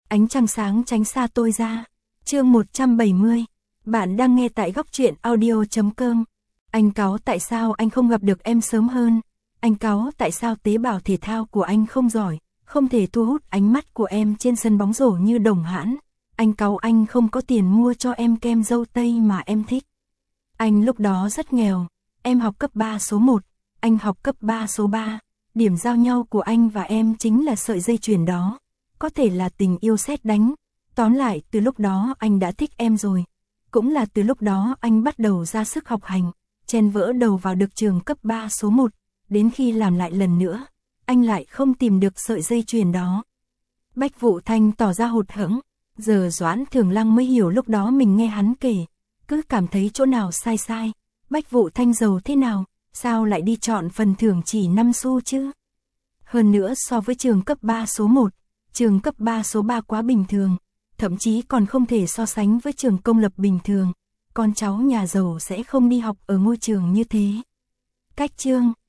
Ánh trăng sáng tránh xa tôi ra. Chương 170. Bạn đang nghe tại góc truyện audio.com. Anh cáu tại sao anh không gặp được em sớm hơn? Anh cáu tại sao tế bào thể thao của anh không giỏi, không thể thu hút ánh mắt của em trên sân bóng rổ như Đồng Hãn? Anh cáu anh không có tiền mua cho em kem dâu tây mà em thích. Anh lúc đó rất nghèo, em học cấp 3 số 1, anh học cấp 3 số 3. Điểm giao nhau của anh và em chính là sợi dây chuyền đó. Có thể là tình yêu sét đánh. Tóm lại, từ lúc đó anh đã thích em rồi. Cũng là từ lúc đó anh bắt đầu ra sức học hành, chen vỡ đầu vào được trường cấp 3 số 1. Đến khi làm lại lần nữa, anh lại không tìm được sợi dây chuyền đó. Bách Vụ Thanh tỏ ra hụt hẫng. Giờ Doãn Thường Lăng mới hiểu lúc đó mình nghe hắn kể, cứ cảm thấy chỗ nào sai sai. Bách Vụ Thanh giàu thế nào, sao lại đi chọn phần thưởng chỉ 5 xu chứ? Hơn nữa so với trường cấp 3 số 1, trường cấp 3 số 3 quá bình thường, thậm chí còn không thể so sánh với trường công lập bình thường. Con cháu nhà giàu sẽ không đi học ở ngôi trường như thế. Cách chương